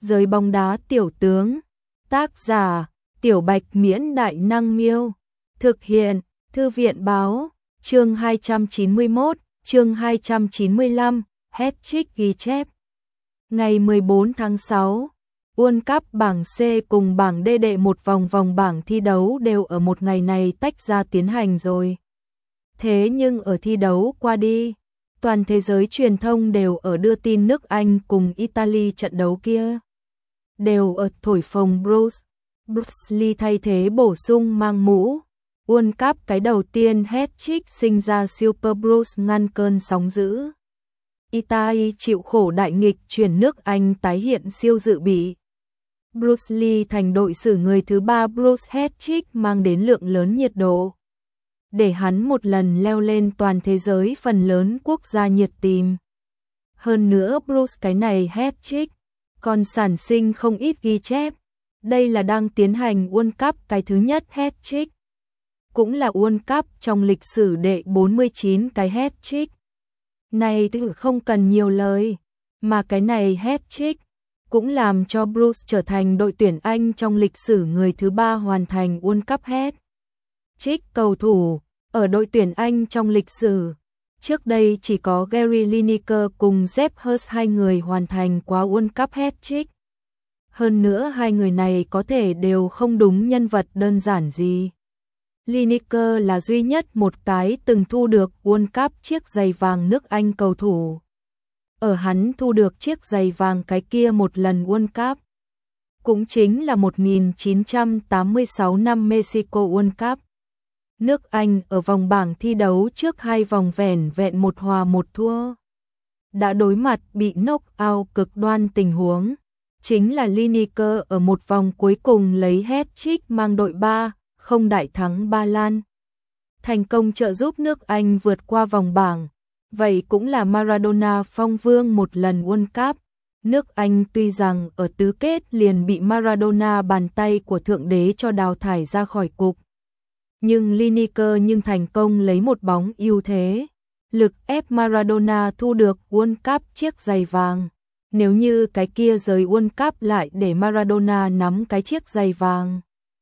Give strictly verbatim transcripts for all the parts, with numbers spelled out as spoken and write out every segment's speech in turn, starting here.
Giới bóng đá tiểu tướng. Tác giả: Tiểu Bạch Miễn Đại Năng Miêu. Thực hiện: Thư viện Báo. Chương hai trăm chín mươi mốt, chương hai trăm chín mươi lăm, hat-trick ghi chép. Ngày mười bốn tháng sáu, World Cup bảng C cùng bảng D đệ một vòng vòng bảng thi đấu đều ở một ngày này tách ra tiến hành rồi. Thế nhưng ở thi đấu qua đi, toàn thế giới truyền thông đều ở đưa tin nước Anh cùng Italy trận đấu kia. Đều ở thổi phồng Bruce. Bruce Lee thay thế bổ sung mang mũ. World Cup cái đầu tiên hat-trick sinh ra Super Bruce ngăn cơn sóng dữ. Italy chịu khổ đại nghịch chuyển nước Anh tái hiện siêu dự bị. Bruce Lee thành đội xử người thứ ba Bruce hat-trick mang đến lượng lớn nhiệt độ. Để hắn một lần leo lên toàn thế giới phần lớn quốc gia nhiệt tìm. Hơn nữa Bruce cái này hat-trick còn sản sinh không ít ghi chép. Đây là đang tiến hành World Cup cái thứ nhất hat-trick. Cũng là World Cup trong lịch sử đệ bốn mươi chín cái hat-trick. Này thì không cần nhiều lời, mà cái này hat-trick cũng làm cho Bruce trở thành đội tuyển Anh trong lịch sử người thứ ba hoàn thành World Cup hat-trick cầu thủ ở đội tuyển Anh trong lịch sử. Trước đây chỉ có Gary Lineker cùng Geoff Hurst hai người hoàn thành quá World Cup hat-trick. Hơn nữa hai người này có thể đều không đúng nhân vật đơn giản gì. Lineker là duy nhất một cái từng thu được World Cup chiếc giày vàng nước Anh cầu thủ. Ở hắn thu được chiếc giày vàng cái kia một lần World Cup. Cũng chính là một nghìn chín trăm tám mươi sáu năm Mexico World Cup. Nước Anh ở vòng bảng thi đấu trước hai vòng vẻn vẹn một hòa một thua. Đã đối mặt bị knock out cực đoan tình huống. Chính là Lineker ở một vòng cuối cùng lấy hat-trick mang đội ba không đại thắng Ba Lan. Thành công trợ giúp nước Anh vượt qua vòng bảng. Vậy cũng là Maradona phong vương một lần World Cup. Nước Anh tuy rằng ở tứ kết liền bị Maradona bàn tay của Thượng Đế cho đào thải ra khỏi cục. Nhưng Lineker nhưng thành công lấy một bóng ưu thế. Lực ép Maradona thu được World Cup chiếc giày vàng. Nếu như cái kia rời World Cup lại để Maradona nắm cái chiếc giày vàng,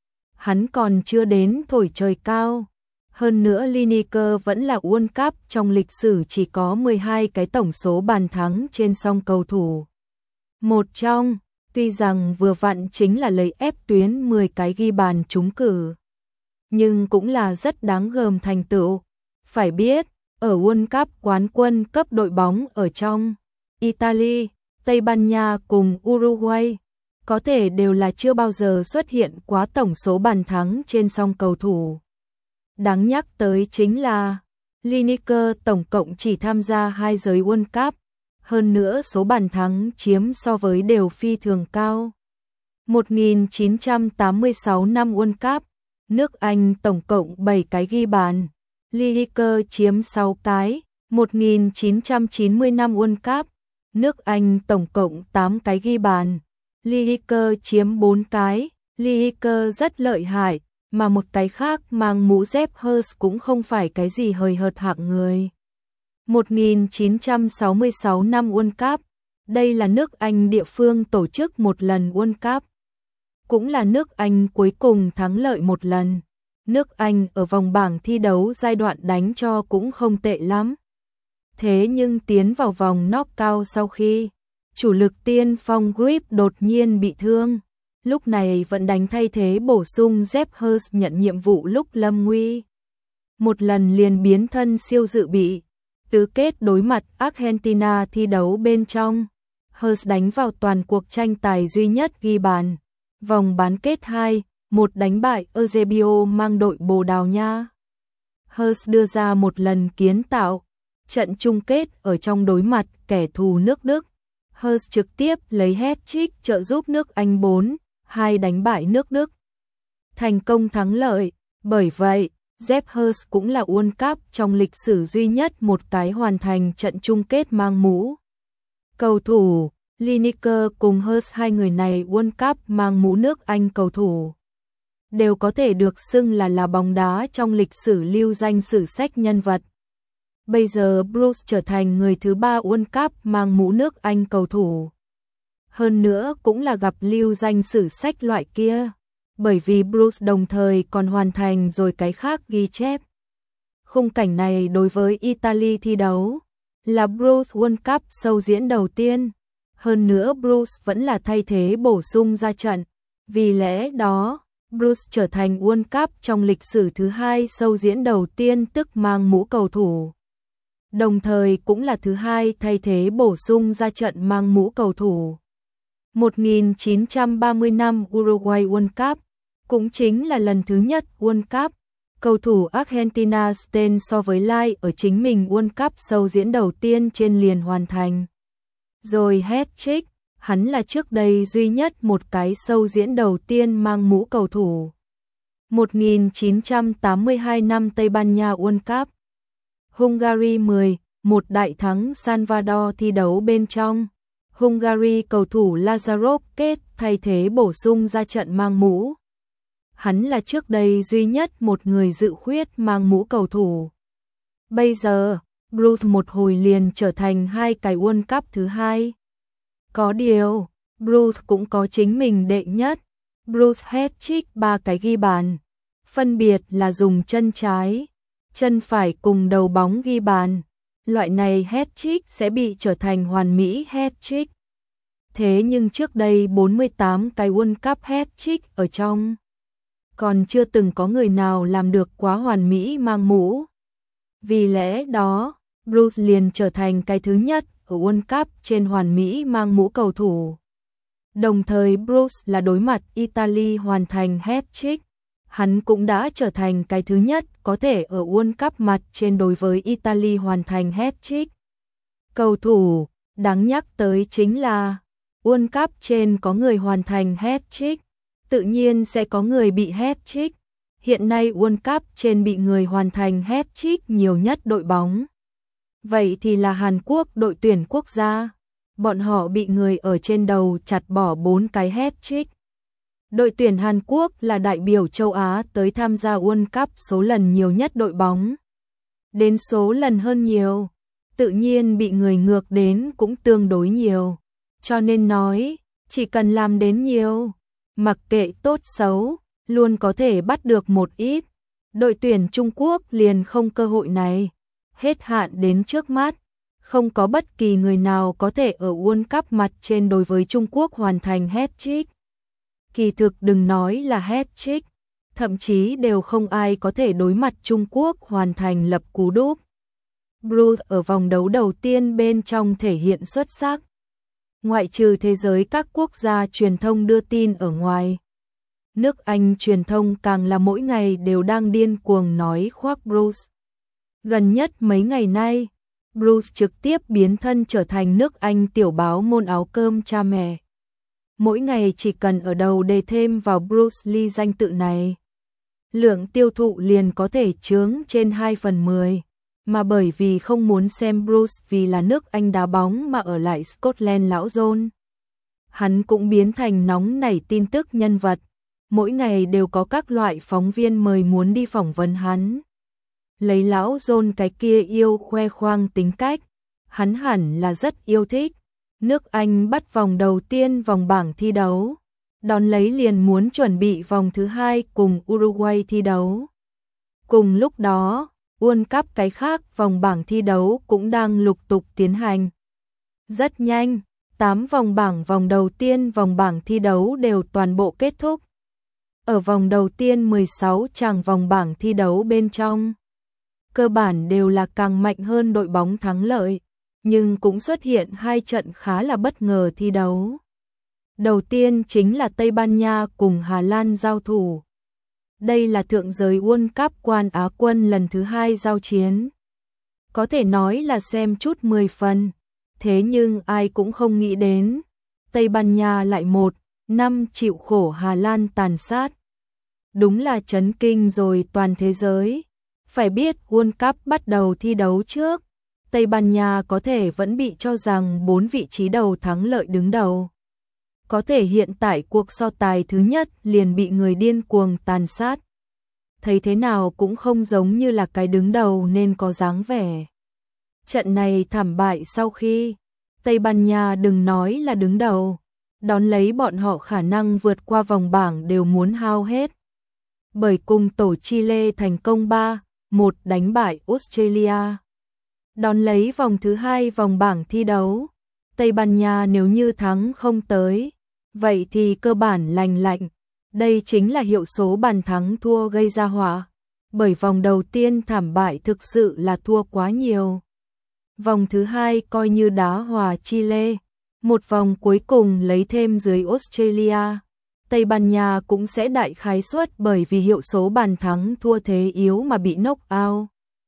hắn còn chưa đến thổi trời cao. Hơn nữa Lineker vẫn là World Cup trong lịch sử chỉ có mười hai cái tổng số bàn thắng trên song cầu thủ. Một trong, tuy rằng vừa vặn chính là lấy ép tuyến mười cái ghi bàn trúng cử, nhưng cũng là rất đáng gờm thành tựu. Phải biết, ở World Cup quán quân cấp đội bóng ở trong Italy, Tây Ban Nha cùng Uruguay, có thể đều là chưa bao giờ xuất hiện quá tổng số bàn thắng trên song cầu thủ. Đáng nhắc tới chính là Lineker tổng cộng chỉ tham gia hai giới World Cup, hơn nữa số bàn thắng chiếm so với đều phi thường cao. một nghìn chín trăm tám mươi sáu năm World Cup, nước Anh tổng cộng bảy cái ghi bàn, Lineker chiếm sáu cái. một nghìn chín trăm chín mươi năm World Cup, nước Anh tổng cộng tám cái ghi bàn, Lineker chiếm bốn cái. Lineker rất lợi hại, mà một cái khác mang mũ Geoff Hurst cũng không phải cái gì hời hợt hạng người. một nghìn chín trăm sáu mươi sáu năm World Cup, đây là nước Anh địa phương tổ chức một lần World Cup. Cũng là nước Anh cuối cùng thắng lợi một lần. Nước Anh ở vòng bảng thi đấu giai đoạn đánh cho cũng không tệ lắm. Thế nhưng tiến vào vòng knockout sau khi chủ lực tiên phong Grip đột nhiên bị thương, lúc này vẫn đánh thay thế bổ sung Geoff Hurst nhận nhiệm vụ lúc lâm nguy. Một lần liền biến thân siêu dự bị. Tứ kết đối mặt Argentina thi đấu bên trong, Hurst đánh vào toàn cuộc tranh tài duy nhất ghi bàn. Vòng bán kết hai, một đánh bại Eusebio mang đội Bồ Đào Nha. Hurst đưa ra một lần kiến tạo. Trận chung kết ở trong đối mặt kẻ thù nước Đức, Hurst trực tiếp lấy hat-trick trợ giúp nước Anh bốn hai đánh bại nước Đức. Thành công thắng lợi, bởi vậy, Geoff Hurst cũng là World Cup trong lịch sử duy nhất một cái hoàn thành trận chung kết mang mũ. Cầu thủ, Lineker cùng Hurst hai người này World Cup mang mũ nước Anh cầu thủ. Đều có thể được xưng là là bóng đá trong lịch sử lưu danh sử sách nhân vật. Bây giờ Bruce trở thành người thứ ba World Cup mang mũ nước Anh cầu thủ. hơn nữa cũng là gặp lưu danh sử sách loại kia, bởi vì Bruce đồng thời còn hoàn thành rồi cái khác ghi chép. Khung cảnh này đối với Italy thi đấu là Bruce World Cup sâu diễn đầu tiên, hơn nữa Bruce vẫn là thay thế bổ sung ra trận, vì lẽ đó Bruce trở thành World Cup trong lịch sử thứ hai sâu diễn đầu tiên tức mang mũ cầu thủ. Đồng thời cũng là thứ hai thay thế bổ sung ra trận mang mũ cầu thủ. một nghìn chín trăm ba mươi năm Uruguay World Cup, cũng chính là lần thứ nhất World Cup, cầu thủ Argentina Sten so với Lai ở chính mình World Cup sâu diễn đầu tiên trên liền hoàn thành. Rồi hat-trick, hắn là trước đây duy nhất một cái sâu diễn đầu tiên mang mũ cầu thủ. một nghìn chín trăm tám mươi hai năm Tây Ban Nha World Cup, Hungary mười một đại thắng Salvador thi đấu bên trong. Hungary cầu thủ Lazarov kết thay thế bổ sung ra trận mang mũ. Hắn là trước đây duy nhất một người dự khuyết mang mũ cầu thủ. Bây giờ, Bruce một hồi liền trở thành hai cái World Cup thứ hai. Có điều, Bruce cũng có chính mình đệ nhất. Bruce hat-trick ba cái ghi bàn, phân biệt là dùng chân trái, chân phải cùng đầu bóng ghi bàn. Loại này hat-trick sẽ bị trở thành hoàn mỹ hat-trick. Thế nhưng trước đây bốn mươi tám cái World Cup hat-trick ở trong, còn chưa từng có người nào làm được quá hoàn mỹ mang mũ. Vì lẽ đó, Bruce liền trở thành cái thứ nhất ở World Cup trên hoàn mỹ mang mũ cầu thủ. Đồng thời Bruce là đối mặt Italy hoàn thành hat-trick. Hắn cũng đã trở thành cái thứ nhất có thể ở World Cup mặt trên đối với Italy hoàn thành hat-trick. Cầu thủ đáng nhắc tới chính là World Cup trên có người hoàn thành hat-trick, tự nhiên sẽ có người bị hat-trick. Hiện nay World Cup trên bị người hoàn thành hat-trick nhiều nhất đội bóng. Vậy thì là Hàn Quốc đội tuyển quốc gia. Bọn họ bị người ở trên đầu chặt bỏ bốn cái hat-trick. Đội tuyển Hàn Quốc là đại biểu châu Á tới tham gia World Cup số lần nhiều nhất đội bóng. Đến số lần hơn nhiều, tự nhiên bị người ngược đến cũng tương đối nhiều. Cho nên nói, chỉ cần làm đến nhiều, mặc kệ tốt xấu, luôn có thể bắt được một ít. Đội tuyển Trung Quốc liền không cơ hội này. Hết hạn đến trước mắt, không có bất kỳ người nào có thể ở World Cup mặt trên đối với Trung Quốc hoàn thành hat-trick. Kỳ thực đừng nói là hat-trick, thậm chí đều không ai có thể đối mặt Trung Quốc hoàn thành lập cú đúp. Bruce ở vòng đấu đầu tiên bên trong thể hiện xuất sắc. Ngoại trừ thế giới các quốc gia truyền thông đưa tin ở ngoài, nước Anh truyền thông càng là mỗi ngày đều đang điên cuồng nói khoác Bruce. Gần nhất mấy ngày nay, Bruce trực tiếp biến thân trở thành nước Anh tiểu báo môn áo cơm cha mẹ. Mỗi ngày chỉ cần ở đầu đề thêm vào Bruce Lee danh tự này, lượng tiêu thụ liền có thể chướng trên hai phần mười. Mà bởi vì không muốn xem Bruce vì là nước Anh đá bóng mà ở lại Scotland lão John, hắn cũng biến thành nóng nảy tin tức nhân vật. Mỗi ngày đều có các loại phóng viên mời muốn đi phỏng vấn hắn. Lấy lão John cái kia yêu khoe khoang tính cách, hắn hẳn là rất yêu thích. Nước Anh bắt vòng đầu tiên vòng bảng thi đấu, đón lấy liền muốn chuẩn bị vòng thứ hai cùng Uruguay thi đấu. Cùng lúc đó, World Cup cái khác vòng bảng thi đấu cũng đang lục tục tiến hành. Rất nhanh, tám vòng bảng vòng đầu tiên vòng bảng thi đấu đều toàn bộ kết thúc. Ở vòng đầu tiên mười sáu chàng vòng bảng thi đấu bên trong, cơ bản đều là càng mạnh hơn đội bóng thắng lợi, nhưng cũng xuất hiện hai trận khá là bất ngờ thi đấu. Đầu tiên chính là Tây Ban Nha cùng Hà Lan giao thủ. Đây là thượng giới World Cup quan Á quân lần thứ hai giao chiến. Có thể nói là xem chút mười phần, thế nhưng ai cũng không nghĩ đến, Tây Ban Nha lại một năm chịu khổ Hà Lan tàn sát. Đúng là chấn kinh rồi toàn thế giới. Phải biết World Cup bắt đầu thi đấu trước, Tây Ban Nha có thể vẫn bị cho rằng bốn vị trí đầu thắng lợi đứng đầu. Có thể hiện tại cuộc so tài thứ nhất liền bị người điên cuồng tàn sát. Thấy thế nào cũng không giống như là cái đứng đầu nên có dáng vẻ. Trận này thảm bại sau khi Tây Ban Nha đừng nói là đứng đầu, đón lấy bọn họ khả năng vượt qua vòng bảng đều muốn hao hết. Bởi cùng tổ Chile thành công ba một đánh bại Australia. Đón lấy vòng thứ hai vòng bảng thi đấu, Tây Ban Nha nếu như thắng không tới, vậy thì cơ bản lành lạnh. Đây chính là hiệu số bàn thắng thua gây ra họa, bởi vòng đầu tiên thảm bại thực sự là thua quá nhiều. Vòng thứ hai coi như đá hòa Chile, một vòng cuối cùng lấy thêm dưới Australia. Tây Ban Nha cũng sẽ đại khái suất bởi vì hiệu số bàn thắng thua thế yếu mà bị knock out.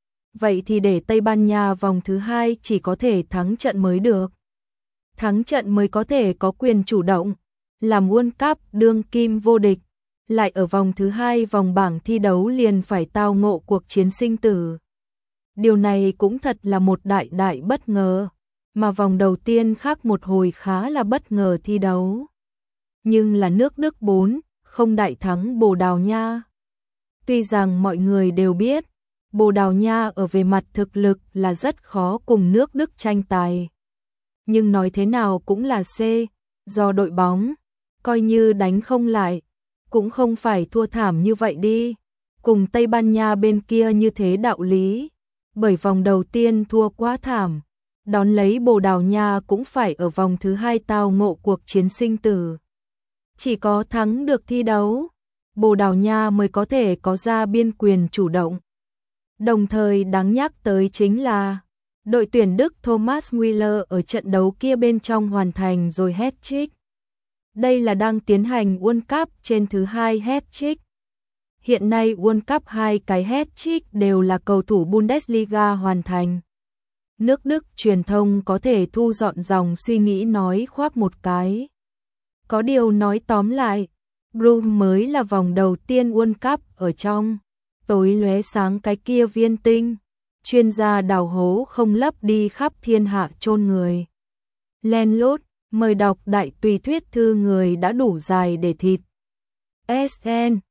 Vậy thì để Tây Ban Nha vòng thứ hai chỉ có thể thắng trận mới được. Thắng trận mới có thể có quyền chủ động, làm World Cup đương kim vô địch. Lại ở vòng thứ hai vòng bảng thi đấu liền phải tao ngộ cuộc chiến sinh tử. Điều này cũng thật là một đại đại bất ngờ, mà vòng đầu tiên khác một hồi khá là bất ngờ thi đấu. Nhưng là nước Đức bốn không đại thắng Bồ Đào Nha. Tuy rằng mọi người đều biết, Bồ Đào Nha ở về mặt thực lực là rất khó cùng nước Đức tranh tài. Nhưng nói thế nào cũng là C, do đội bóng, coi như đánh không lại, cũng không phải thua thảm như vậy đi. Cùng Tây Ban Nha bên kia như thế đạo lý, bởi vòng đầu tiên thua quá thảm, đón lấy Bồ Đào Nha cũng phải ở vòng thứ hai tao ngộ cuộc chiến sinh tử. Chỉ có thắng được thi đấu, Bồ Đào Nha mới có thể có ra biên quyền chủ động. Đồng thời đáng nhắc tới chính là đội tuyển Đức Thomas Müller ở trận đấu kia bên trong hoàn thành rồi hat-trick. Đây là đang tiến hành World Cup trên thứ hai hat-trick. Hiện nay World Cup hai cái hat-trick đều là cầu thủ Bundesliga hoàn thành. Nước Đức truyền thông có thể thu dọn dòng suy nghĩ nói khoác một cái. Có điều nói tóm lại, Brum mới là vòng đầu tiên World Cup ở trong tối lóe sáng cái kia viên tinh. Chuyên gia đào hố không lấp đi khắp thiên hạ chôn người. Len lút, mời đọc đại tùy thuyết thư người đã đủ dài để thịt. ét en